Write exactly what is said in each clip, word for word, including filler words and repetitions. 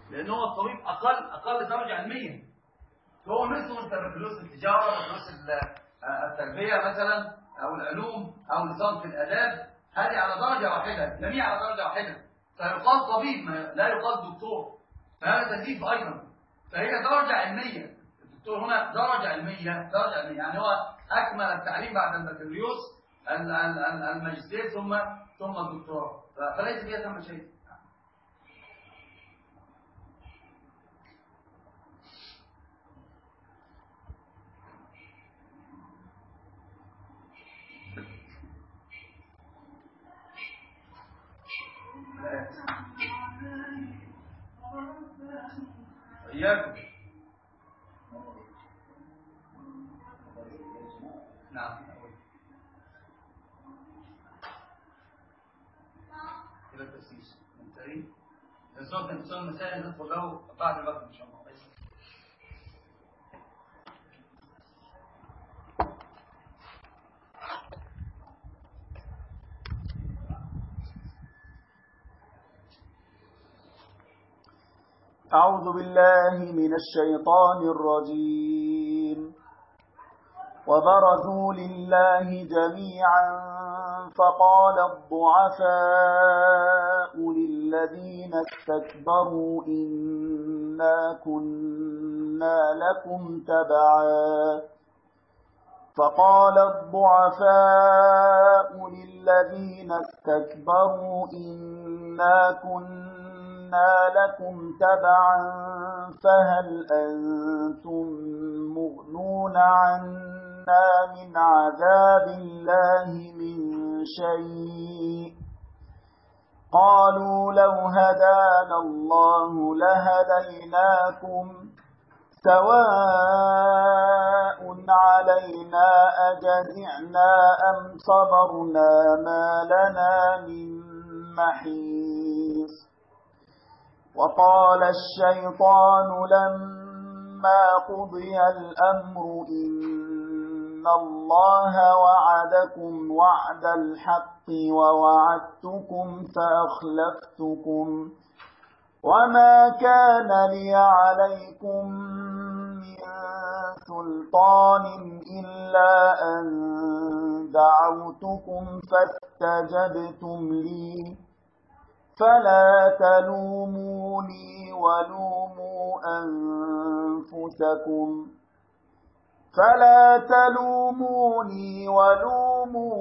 لأن هو الطبيب أقل أقل درجة علمية. هو مثل بكالوريوس التجارة، بكالوريوس التربية مثلا، أو العلوم، أو نظام في الآداب، هذه على درجة واحدة، جميع على درجة واحدة، فيقال طبيب لا يقال دكتور، فهذا تزييف أيضا. فهي درجة علمية، الدكتور هنا درجة علمية، درجة علمية، يعني هو أكمل التعليم بعد البكالوريوس الماجستير ثم ثم الدكتوراه، فليس فيها ثم شيء. إياكم. نعم. إلى التأسيس منتهي. الزوج الإنسان المسائل ندخل له بعد الوقت إن شاء الله. أعوذ بالله من الشيطان الرجيم. وبرزوا لله جميعا فقال الضعفاء للذين استكبروا إنا كنا لكم تبعا فقال الضعفاء للذين استكبروا إنا كنا لكم تبعا فهل أنتم مغنون عنا من عذاب الله من شيء قالوا لو هدانا الله لهديناكم سواء علينا أجزعنا أم صبرنا ما لنا من محيص. وقال الشيطان لما قضي الأمر إن الله وعدكم وعد الحق ووعدتكم فأخلفتكم وما كان لي عليكم من سلطان إلا أن دعوتكم فاستجبتم لي فلا تلوموني ولوموا أنفسكم فلا تلوموني ولوموا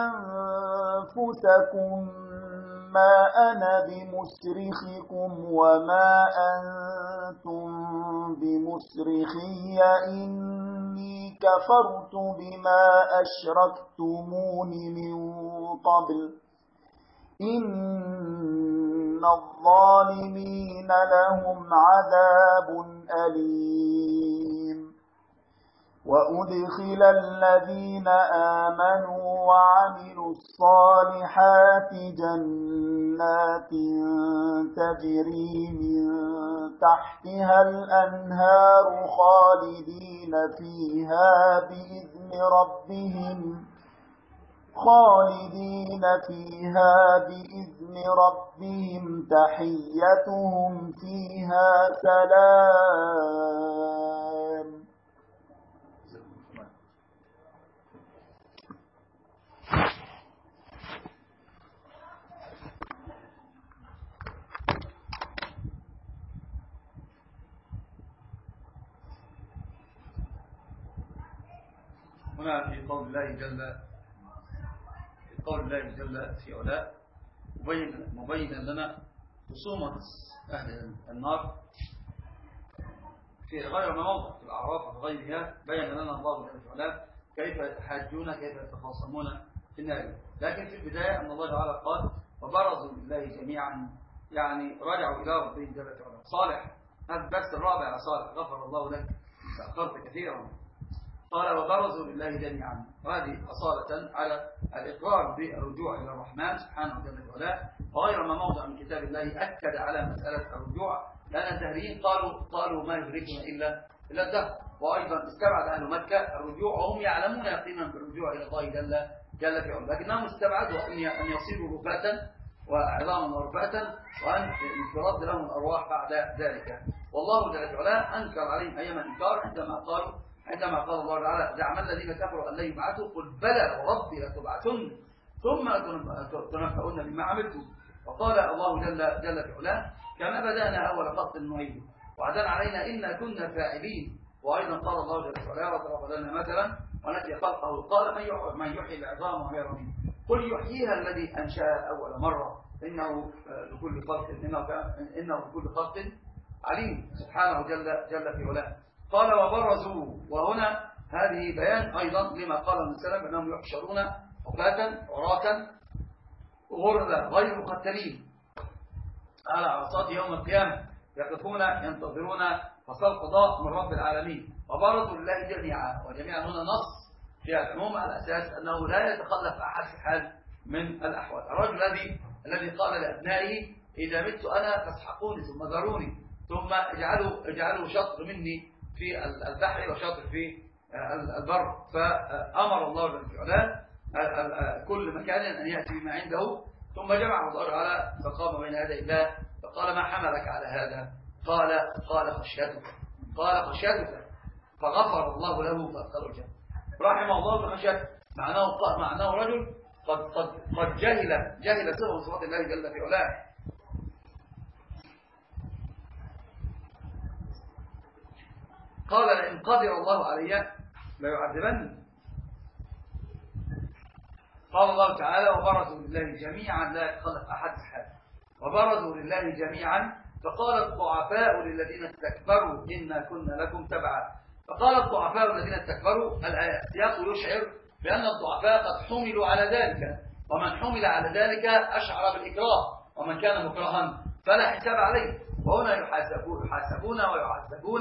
أنفسكم ما أنا بمصرخكم وما أنتم بمصرخي إني كفرت بما أشركتمون من قبل إن الظالمين لهم عذاب أليم. وأدخل الذين آمنوا وعملوا الصالحات جنات تجري من تحتها الأنهار خالدين فيها بإذن ربهم خالدين فيها بإذن ربهم تحيتهم فيها سلام. هنا في قول الله جل في قول الله جل في علاء مبينا لنا خصومة أهل النار في غير موضع في الأعراف وغيرها. بين لنا الله جل في علاء كيف يتحاجون كيف يتخاصمون في النار. لكن في البداية أن الله تعالى قال وبرزوا لله جميعا، يعني رجعوا إلى ربهم جل في علاء. صالح هذا الدرس الرابع يا صالح، غفر الله لك تأخرت كثيرا. قال وبرزوا لله جميعا، وهذه أصالة على الإقرار بالرجوع إلى الرحمن سبحانه وتعالى، وغير ما موضع من كتاب الله أكد على مسألة الرجوع، لأن الدهريين قالوا قالوا ما يدركنا إلا إلا الدهر. وأيضا استبعد أهل مكة الرجوع وهم يعلمون يقينا بالرجوع إلى الله جل جل في علاه، لكنهم استبعدوا أن يصيروا رفاة وعظاما ورفعة، وأن يرد لهم الأرواح بعد ذلك. والله جل وعلا أنكر عليهم أيام الإنكار عندما قالوا عندما قال الله تعالى زعم الذين كفروا أن لا يبعثوا، قل بلى وربي لتبعثن ثم تنبؤون بما عملتم. وقال الله جل جل وعلا كما بدأنا أول خلق نعيده وعدا علينا إنا كنا فاعلين. وأيضا قال الله جل وعلا وضرب لنا مثلا ونسي خلقه قال من يحيي العظام وهي رميم قل يحييها الذي أنشأها أول مرة إنه لكل خلق إنه إنه لكل خلق عليم سبحانه جل جل في علاه. قال وبرزوا، وهنا هذه بيان أيضا لما قال النبي صلى الله عليه وسلم أنهم يحشرون حفاة عراة غرلا غير مقتلين على عرصات يوم القيامة يقفون ينتظرون فصل القضاء من رب العالمين. وبرزوا لله جميعا، وجميعا هنا نص في العموم على أساس أنه لا يتخلف أحد في حال من الأحوال. الرجل الذي الذي قال لأبنائه إذا مت أنا فاسحقوني ثم ذروني ثم اجعلوا اجعلوا شطر مني في البحر وشطر في البر، فأمر الله جل وعلا كل مكان أن يأتي بما عنده، ثم جمع الله تعالى فقام بين يدي الله فقال ما حملك على هذا؟ قال قال خشيتك قال خشيتك فغفر الله له فأدخله الجنة. رحمه الله بخشيته، معناه معناه رجل قد قد قد جهل جهل صفة صفات الله جل في علاه. قال لئن قدر الله علي ليعذبني. قال الله تعالى وبرزوا لله جميعا لا يتخلف أحد حاله. وبرزوا لله جميعا فقال الضعفاء للذين استكبروا إنا كنا لكم تبعا. فقال الضعفاء الذين استكبروا، السياق يشعر بأن الضعفاء قد حملوا على ذلك، ومن حمل على ذلك أشعر بالإكراه، ومن كان مكرها فلا حساب عليه. وهنا يحاسبون يحاسبون ويعذبون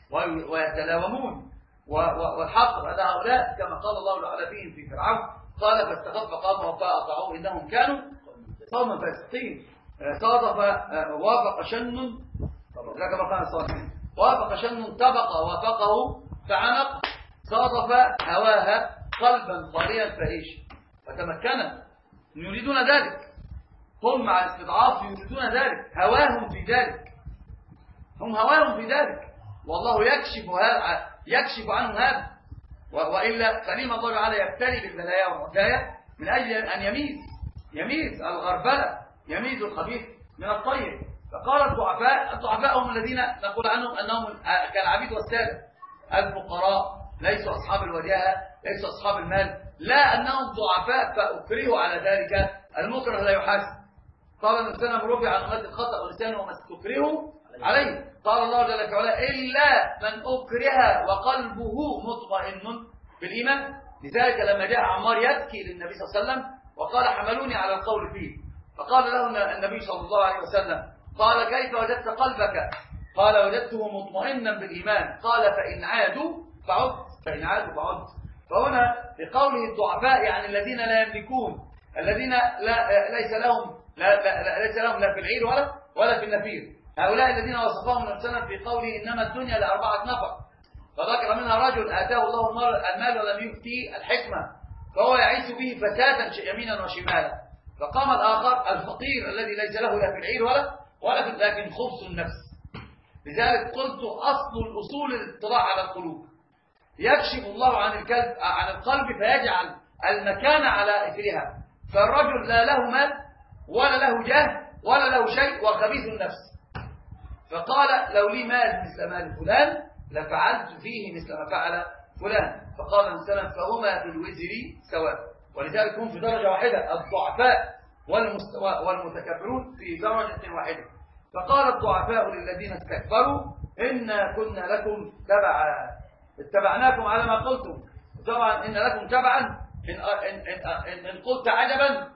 ويتلاومون. والحق أن هؤلاء كما قال الله تعالى فيهم في فرعون قال فاستخف قومه فأطاعوه إنهم كانوا قوما فاسقين. صادف وافق شن كما قال الصالحين وافق شن طبق وافقه فعنق صادف هواها قلبا خاليا فإيش فتمكن. يريدون ذلك، هم مع الاستضعاف يريدون ذلك، هواهم في ذلك، هم هواهم في ذلك، والله يكشف هذا يكشف عنهم هذا. وإلا فلما الله تعالى يبتلي بالبلايا والرزايا من أجل أن يميز يميز الغربلة، يميز الخبيث من الطيب. فقال الضعفاء الضعفاء هم الذين نقول عنهم أنهم كالعبيد والسادة، الفقراء ليسوا أصحاب الوجاهة، ليسوا أصحاب المال، لا أنهم ضعفاء فأكرهوا على ذلك. المكره لا يحاسب. قال النبي صلى الله عليه وسلم رفع عن أمة الخطأ والنسيان وما استكرهوا عليه. قال الله جل وعلا إلا من أكره وقلبه مطمئن بالإيمان. لذلك لما جاء عمار يبكي للنبي صلى الله عليه وسلم وقال حملوني على القول فيه، فقال له النبي صلى الله عليه وسلم قال كيف وجدت قلبك؟ قال وجدته مطمئنا بالإيمان. قال فإن عادوا فعد فإن عادوا فعد. فهنا بقوله الضعفاء يعني الذين لا يملكون، الذين لا ليس لهم لا, لا ليس لهم لا في العير ولا ولا في النفير. هؤلاء الذين وصفهم النبي صلى الله عليه وسلم في قوله إنما الدنيا لأربعة نفر، فذكر منها رجل آتاه الله المال ولم يؤتيه الحكمة فهو يعيش به فسادا يمينا وشمالا. فقام الآخر الفقير الذي ليس له لا في العير ولا ولا في لكن خبث النفس. لذلك قلت أصل الأصول الاطلاع على القلوب. يكشف الله عن القلب عن القلب فيجعل المكان على إثرها. فالرجل لا له مال ولا له جاه ولا له شيء وخبيث النفس. فقال لو لي مال مثل مال فلان لفعلت فيه مثل ما فعل فلان. فقال النبي صلى الله عليه وسلم فهما في الوزر سواء. ولذلك هم في درجة واحدة، الضعفاء والمتكبرون في درجة واحدة. فقال الضعفاء للذين استكبروا إنا كنا لكم تبعا اتبعناكم على ما قلتم. طبعا إن لكم تبعا إن, إن, إن, إن قلت عجبا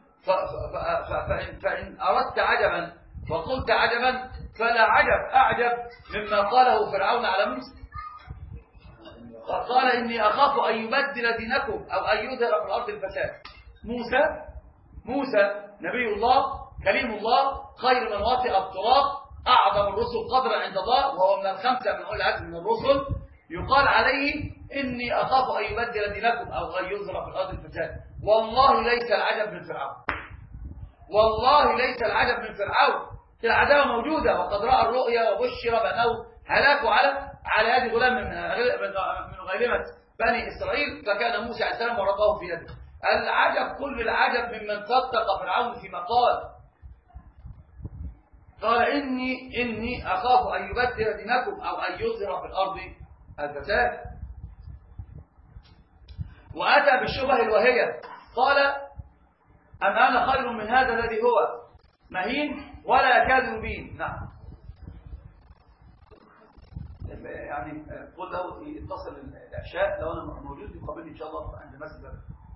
فإن, فإن أردت عجبا وقلت عجبا فلا عجب أعجب مما قاله فرعون على موسى. قال إني أخاف أن يبدل دينكم أو أن يظهر في الأرض الفساد. موسى موسى نبي الله كليم الله خير من واطئ التراب أعظم الرسل قدرا عند الله وهو من الخمسة من أولي العزم من الرسل. يقال عليه إني أخاف أن يبدل دينكم أو أن يظهر في الأرض الفساد. والله ليس العجب من فرعون، والله ليس العجب من فرعون، العداوة موجودة، وقد رأى الرؤيا وبشر بأنه هلاك على على يد غلام من من غيلمة بني إسرائيل، فكان موسى عليه السلام ورقه في يده. العجب كل العجب ممن صدق فرعون فيما قال قال إني إني أخاف أن يبدل دينكم أو أن يظهر في الأرض الفساد. وأتى بالشبه الوهية قال أم أنا خير من هذا الذي هو مهين ولا يكاد يبين. نعم، يعني قل له يتصل العشاء لو أنا موجود يقابلني إن شاء الله عند المسجد.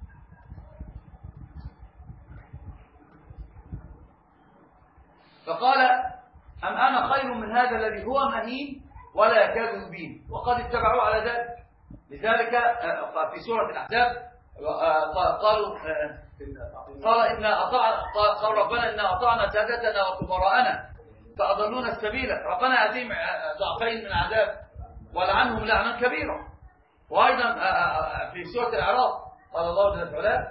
فقال أم أنا خير من هذا الذي هو مهين ولا يكاد يبين، وقد اتبعوا على ذلك. لذلك في سورة الأحزاب قالوا قال إن أطعنا قال ربنا إن أطعنا سادتنا وكبراءنا فأضلونا السبيل، ربنا يأتيهم ضعفين من عذاب ولعنهم لعنا كبيرا. وأيضا في سورة الأعراف قال الله جل وعلا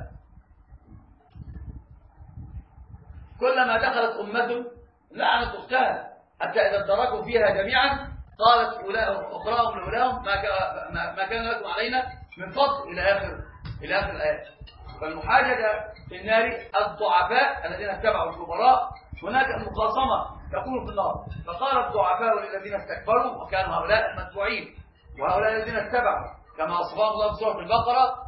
كلما دخلت أمة لعنت أختها حتى إذا ادركوا فيها جميعا قالت أخراهم لأولاهم ما كان لكم علينا من فضل إلى آخر إلى آخر الآيات. فالمحاججة في النار الضعفاء الذين اتبعوا الكبراء، هناك المقاصمة تكون في النار. فقال الضعفاء للذين استكبروا وكانوا هؤلاء المتبوعين وهؤلاء الذين اتبعوا كما وصفهم الله في سورة البقرة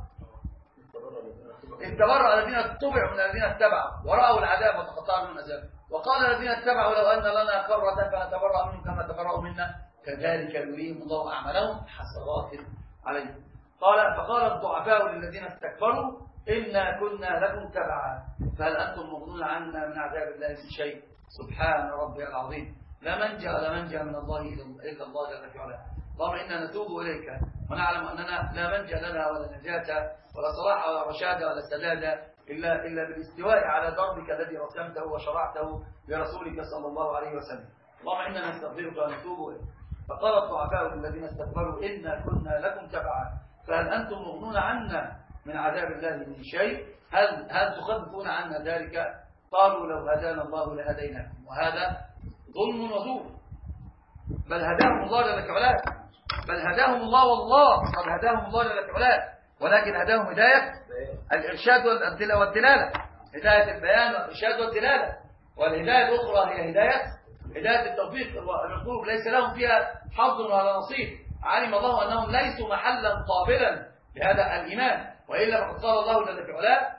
استبرأ الذين اتبعوا من الذين اتبعوا ورأوا العذاب وتقطعوا منهم العذاب. وقال الذين اتبعوا لو أن لنا كرة فنتبرأ منهم كما تبرأوا منا كذلك يريهم الله أعمالهم حسرات عليهم. قال فقال الضعفاء للذين استكبروا إنا كنا لكم تبعا فهل أنتم مغنون عنا من عذاب الله من شيء سبحان ربي العظيم لا منجأ لا منجأ من الله إلا الله جل وعلا. اللهم إنا نتوب إليك ونعلم أننا لا منجأ لنا ولا نجاة ولا صلاح ولا رشاد ولا سداد إلا إلا بالاستواء على دربك الذي رسمته وشرعته لرسولك صلى الله عليه وسلم. اللهم إنا نستغفرك ونتوب إليك. فقال الضعفاء الذين استكبروا إنا كنا لكم تبعا فهل أنتم مغنون عنا من عذاب الله من شيء هل هل تخففون عنا ذلك؟ قالوا لو هدانا الله لهديناكم. وهذا ظلم وزور، بل هداهم الله جل وعلا، بل هداهم الله والله قد هداهم الله جل وعلا، ولكن هداهم هداية الإرشاد والدلالة، هداية البيان والإرشاد والدلالة. والهداية الأخرى هي هداية هداية التوفيق والقلوب ليس لهم فيها حظ ولا نصيب. علم الله أنهم ليسوا محلا قابلا لهذا الإيمان، وإلا فقد قال الله جل وعلا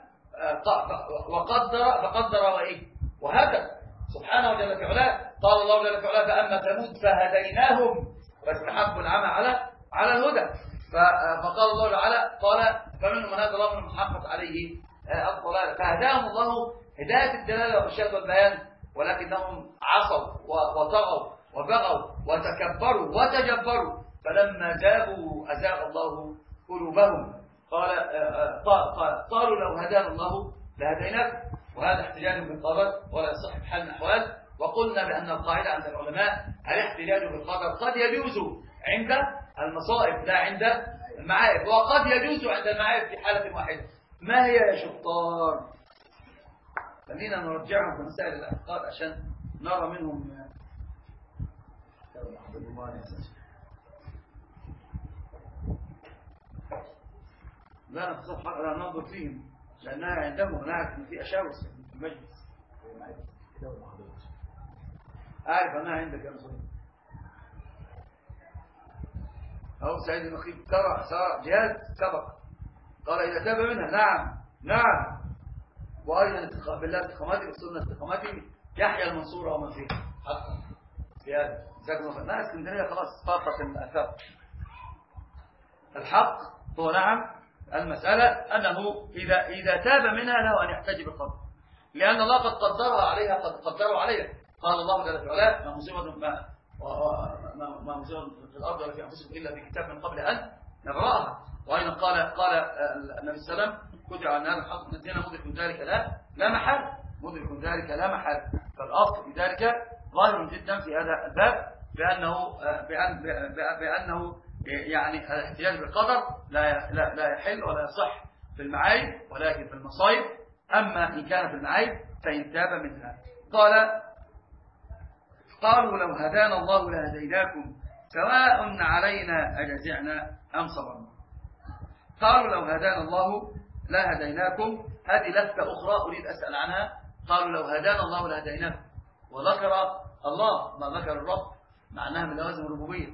وقدر فقدر وإيه وهدى سبحانه جل وعلا. قال الله جل وعلا فأما ثمود فهديناهم فاستحبوا العمى على على الهدى. فقال الله تعالى قال فمنهم من هدى الله ومنهم من حقت عليه الضلالة. فهداهم الله هداية الدلالة والإرشاد والبيان، ولكنهم عصوا وطغوا وبغوا وتكبروا وتجبروا، فلما زاغوا أزاغ الله قلوبهم. قال قالوا لو هدانا الله لهديناكم. وهذا احتجاج بالقدر ولا يصح بحال من الأحوال. وقلنا بأن القاعدة عند العلماء الاحتجاج بالقدر قد يجوز عند المصائب لا عند المعائب، وقد يجوز عند المعائب في حالة واحدة. ما هي يا شطار؟ خلينا نرجعهم في مسائل الاعتقاد عشان نرى منهم لا نتصف لا ننظر فيهم لأنها عندهم ونعرف أن في أشاوس في المجلس. أعرف أنها عندك يا مصري أو سعيد المخيب ترى جهاد سبق قال إذا تاب منها نعم نعم. وأيضا بالله استقامتي والسنة استقامتي يحيى المنصور ومن فيه حقا في هذا ذاك لا اسكندرية خلاص فاقت الأثار. الحق هو نعم المسألة أنه إذا إذا تاب منها له أن يحتج بالقدر، لأن الله قد قدرها عليها قد قدروا عليها. قال الله جل وعلا ما مصيبة ما ما مصيبة في الأرض ولا في أنفسكم إلا في كتاب من قبل أن نبرأها. وأيضا قال قال النبي صلى الله عليه وسلم كتب عن هذا الحق نزلنا مدرك ذلك لا لا محل مدرك ذلك لا محل. فالأصل في ذلك ظاهر جدا في هذا الباب بأنه بأن بأنه يعني الاحتجاج بالقدر لا لا لا يحل ولا يصح في المعايب، ولكن في المصائب أما إن كان في المعايب فإن تاب منها. قال قالوا لو هدانا الله لهديناكم سواء علينا أجزعنا أم صبرنا. قالوا لو هدانا الله لهديناكم، هذه لفتة أخرى أريد أسأل عنها. قالوا لو هدانا الله لهديناكم، وذكر الله ما ذكر الرب مع أنها من لوازم الربوبية.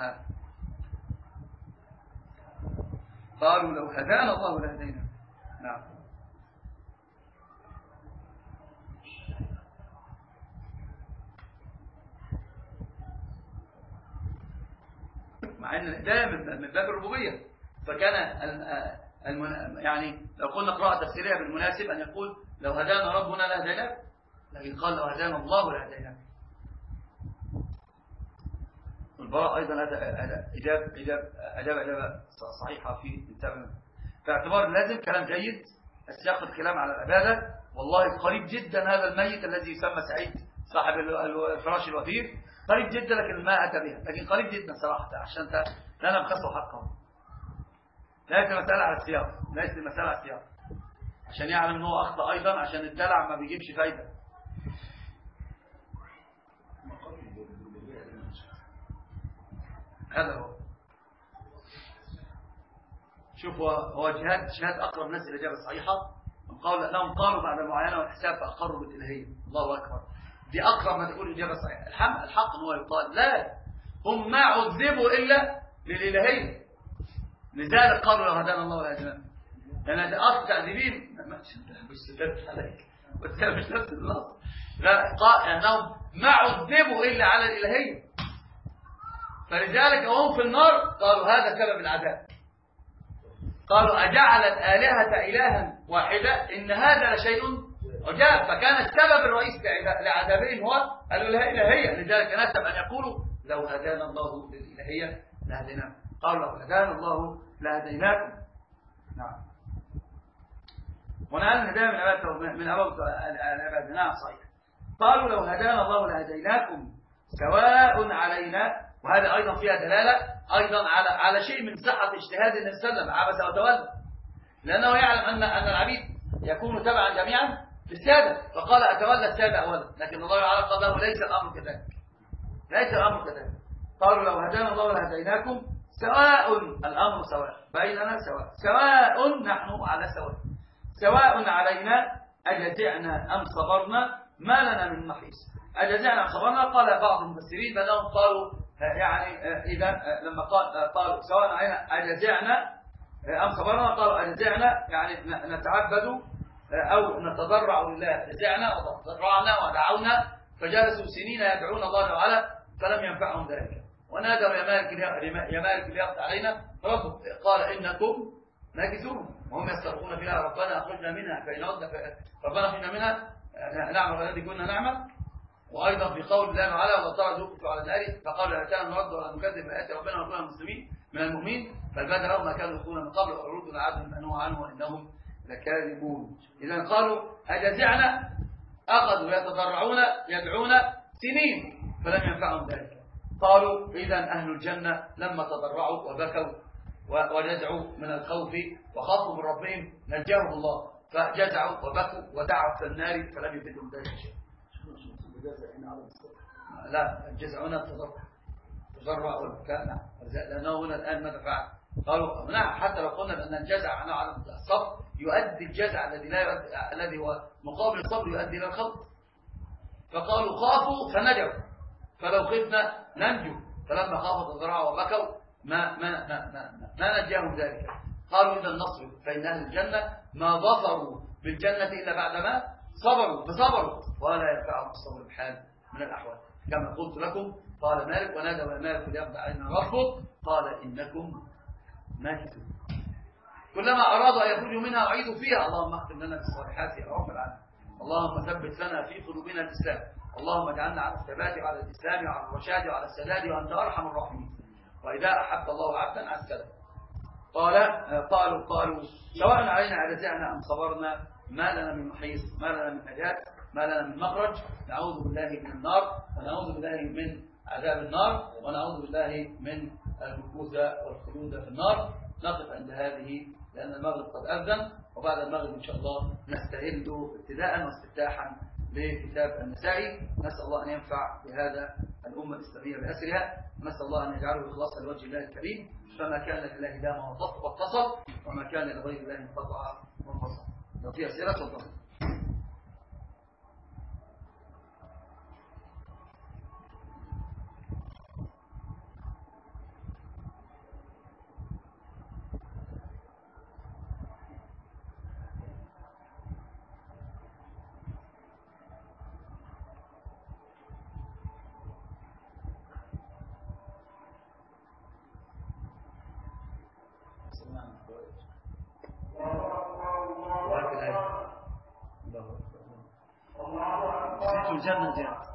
قالوا لو هدانا الله لهديناكم. نعم. مع أن الهداية من باب الربوبية، فكان المن... يعني لو قلنا قراءة تفسيرية بالمناسب أن يقول لو هدانا ربنا لهديناكم، لكن قال لو هدانا الله لهديناكم. والبراء أيضا هذا إجاب إجاب أجاب إجابة صحيحة في التأمين. فاعتبار لازم كلام جيد السياق الكلام على العبادة. والله قريب جدا هذا الميت الذي يسمى سعيد صاحب الفراش الوثير، قريب جدا لكن ما أتى بها، لكن قريب جدا صراحة عشان لا نبخسه حقه. ليس المسألة على السياق، ليس المسألة على السياق عشان يعلم أنه أخطأ أيضا، عشان الدلع ما بيجيبش فايدة. هذا هو. شوفوا هو جهاد جهاد أقرب الناس الإجابة الصحيحة. قالوا لهم قالوا بعد المعاينة والحساب فأقروا بالإلهية. الله أكبر، دي أقرب ما تقول الإجابة الصحيحة. الحق الحق هو يقال لا، هم ما عذبوا إلا للإلهية، لذلك قالوا لو هدانا الله لهديناكم. لأن ده أصل تعذيبين مش سكت عليك وده مش نفس النص. لا، قال أنهم ما عذبوا إلا على الإلهية، فلذلك هم في النار قالوا هذا سبب العذاب. قالوا أجعل الآلهة إلها واحدة إن هذا لشيء عجاب. فكان السبب الرئيسي لعذابهم هو الإلهية، لذلك نسب أن يقولوا لو هدانا الله للإلهية لهديناكم. قالوا لو هدانا الله لهديناكم. نعم. ونعلم الهداية من أباد من أباد الأباد. نعم صحيح. قالوا لو هدانا الله لهديناكم سواء علينا، وهذا أيضا فيها دلالة أيضا على على شيء من صحة اجتهاد النبي صلى الله عليه وسلم. عبس وتولى، لأنه يعلم أن أن العبيد يكونوا تبعا جميعا للسادة، فقال أتولى السادة أولا، لكن الله تعالى قال له ليس الأمر كذلك، ليس الأمر كذلك. قالوا لو هدانا الله لهديناكم سواء، الأمر سواء بيننا، سواء سواء نحن على سواء، سواء علينا أجزعنا أم صبرنا ما لنا من محيص. أجزعنا أم صبرنا، قال بعض المفسرين بأنهم قالوا يعني إذا لما قال قالوا سواء علينا أجزعنا أم صبرنا، قالوا أجزعنا يعني نتعبد أو نتضرع لله. جزعنا وتضرعنا ودعونا فجلسوا سنين يدعون الله تعالى فلم ينفعهم ذلك، ونادوا يا مالك يا مالك ليقضي علينا ربك، قال إنكم ماكثون وهم يسترخون فيها ربنا أخرجنا منها فإن عدنا ربنا أخرجنا منها نعمل الذي كنا نعمل. وأيضا في قول الله تعالى ولا ترى ذوقوا على النار فقالوا لا كان نرد ولا نكذب بآيات ربنا ونكون المسلمين من المؤمنين بل بدا لهم ما كانوا يخونون من قبل وعروض العدل منهوا عنه وإنهم لكاذبون. إذا قالوا أجزعنا، أخذوا يتضرعون يدعون سنين فلم ينفعهم ذلك. قالوا إذا أهل الجنة لما تضرعوا وبكوا ونزعوا من الخوف وخافوا من ربهم نجاهم الله فجزعوا وبكوا ودعوا في النار فلم يفيدهم ذلك شيء. لا، الجزع هنا التضرع، تضرع والبكاء. نعم، لأنه هنا الآن ماذا فعل؟ قالوا نعم، حتى لو قلنا بأن الجزع معناه على الصبر يؤدي الجزع الذي لا يؤدي الذي هو مقابل الصبر يؤدي إلى الخوف. فقالوا خافوا فنجوا، فلو خفنا ننجو، فلما خافوا تضرعوا وبكوا ما ما ما ما, ما نجاهم ذلك. قالوا إذا النصر فإن أهل الجنة ما ظفروا بالجنة إلا بعدما صبروا فصبروا ولا ينفعهم الصبر بحال من الأحوال. كما قلت لكم قال مالك ونادى يا مالك ليقضي علينا ربك قال إنكم ماكثون. كلما أرادوا أن يخرجوا منها أعيدوا فيها. اللهم اختم لنا بالصالحات يا رب العالمين. اللهم ثبت لنا في قلوبنا الإسلام. اللهم اجعلنا على الثبات وعلى الإسلام وعلى الرشاد وعلى السداد وأنت أرحم الراحمين. وإذا أحب الله عبدا عسكره. قال قالوا قالوا سواء علينا أجزعنا أم صبرنا ما لنا من محيص، ما لنا من نجاة، ما لنا من مخرج. نعوذ بالله من النار ونعوذ بالله من عذاب النار ونعوذ بالله من المكوث والخلود في النار. نقف عند هذه لأن المغرب قد أذن، وبعد المغرب إن شاء الله نستهل ابتداء واستفتاحا لكتاب النسائي. نسأل الله أن ينفع بهذا الأمة الإسلامية بأسرها، ونسأل الله أن يجعله إخلاصا لوجه الله الكريم، فما كان لله دام واتصل، وما كان لغير الله انقطع وانفصل. لو في أسئلة تفضل. الجنة زيادة.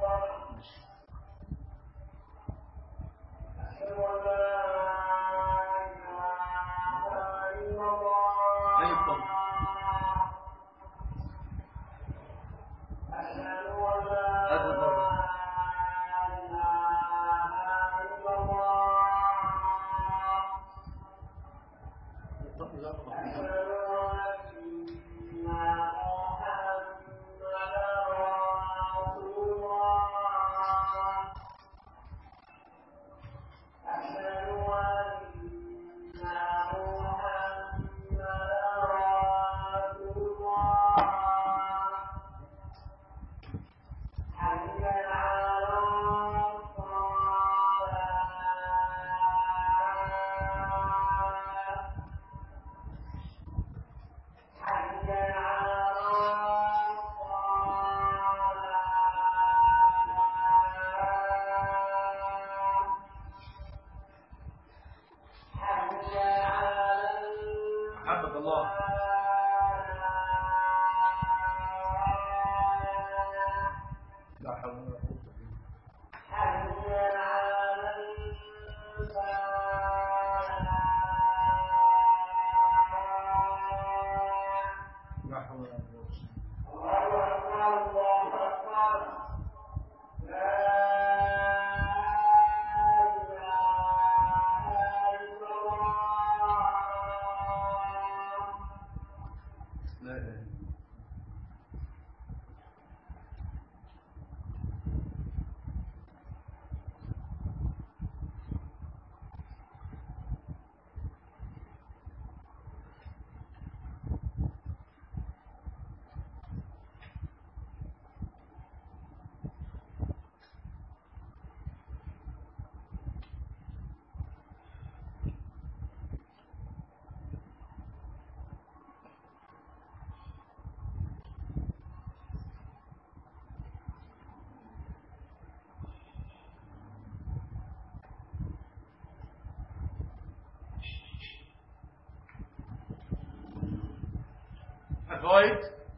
غاية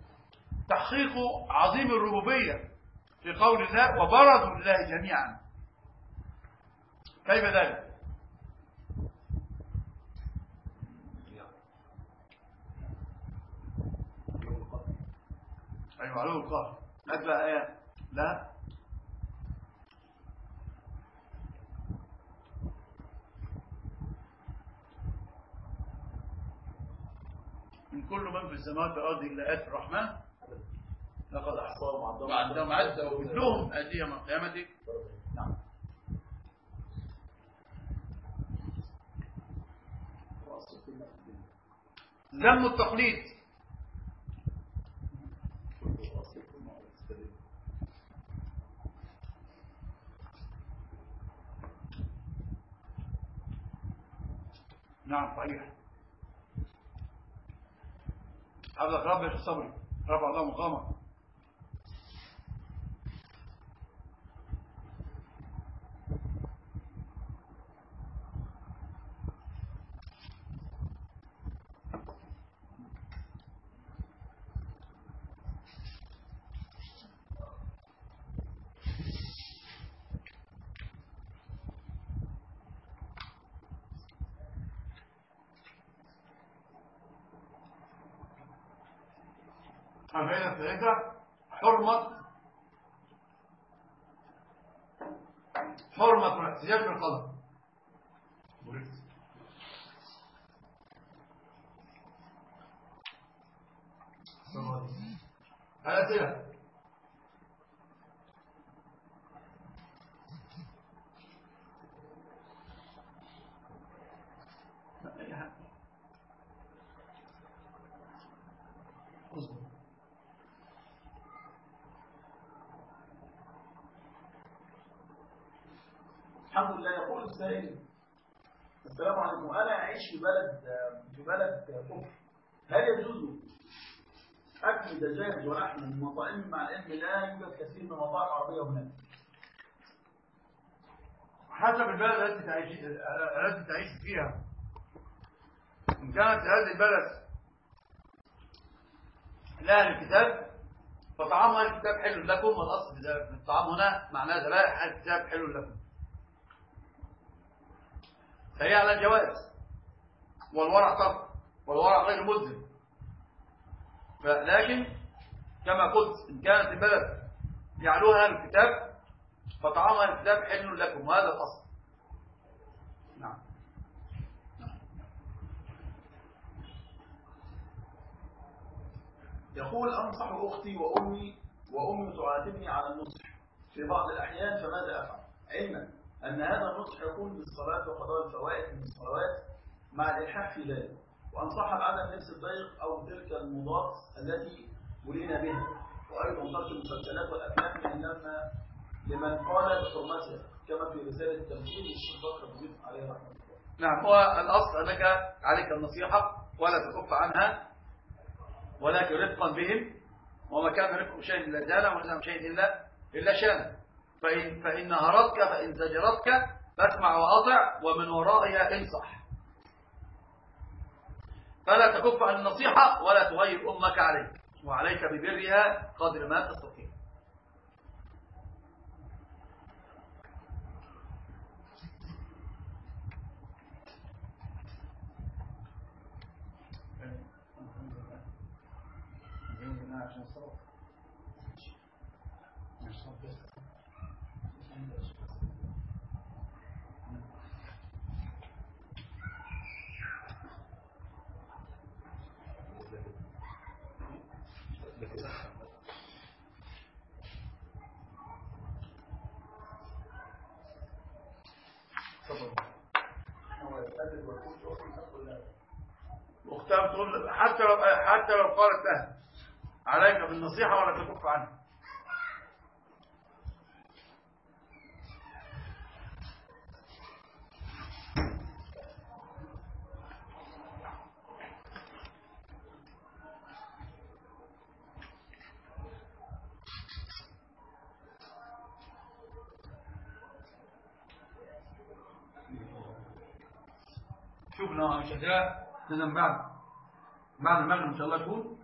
تحقيق عظيم الربوبية في قول الله وبرزوا لله جميعا. كيف ذلك؟ أيوة علوه القهر. أتبع آية لا من كل من في السماوات والأرض إلا آتي الرحمن لقد أحصاهم وعدهم عدا وكلهم آتي يوم القيامة. نعم. ذم التقليد. نعم صحيح. حفظك ربي في الصبر رفع الله مقامك. الفائدة الثالثة حرمة حرمة الاحتجاج بالقدر. الأسئلة. الحمد لله. يقول السائل: السلام عليكم، أنا أعيش في بلد في بلد كفر، هل يجوز أكل دجاج ولحم من مطاعم مع العلم لا يوجد كثير من المطاعم العربية هناك؟ حسب البلد التي تعيش التي تعيش فيها. إن كانت هذه البلد لها الكتاب فطعام أهل الكتاب حل لكم، والأصل في الطعام هنا معناه ذبائح أهل الكتاب حل لكم، فهي على الجواز، والورع طرف والورع غير ملزم. لكن كما قلت إن كانت البلد يعلوها أهل الكتاب فطعام أهل الكتاب حل لكم، وهذا الأصل. نعم. يقول: أنصح أختي وأمي وأمي تعاتبني على النصح في بعض الأحيان، فماذا أفعل؟ علما أن هذا النصح يكون بالصلاة وقضاء الفوائد من الصلوات مع الإلحاح في ذلك، وأنصحها بعدم لبس الضيق أو تلك الموضات التي ولينا بها، وأيضا ترك المسلسلات والأفلام لأنما لمن قال بحرمتها، كما في رسالة التمثيل للشيخ بكر الضيف عليه رحمة الله. نعم، هو الأصل أنك عليك النصيحة ولا تكف عنها، ولكن رفقا بهم، وما كان رفق شيء إلا زانه، وما شيء إلا إلا شانه. فإن فإن هرتك فإن زجرتك فاسمع وأطع، ومن ورائها انصح. فلا تكف عن النصيحة ولا تغير أمك عليك، وعليك ببرها قدر ما تستطيع. واختار تقول حتى لو حتى لو قالت له عليك بالنصيحة ولا تكف عنها. شوفنا مش هتلاقي لازم بعد بعد المغرب ان شاء الله تكون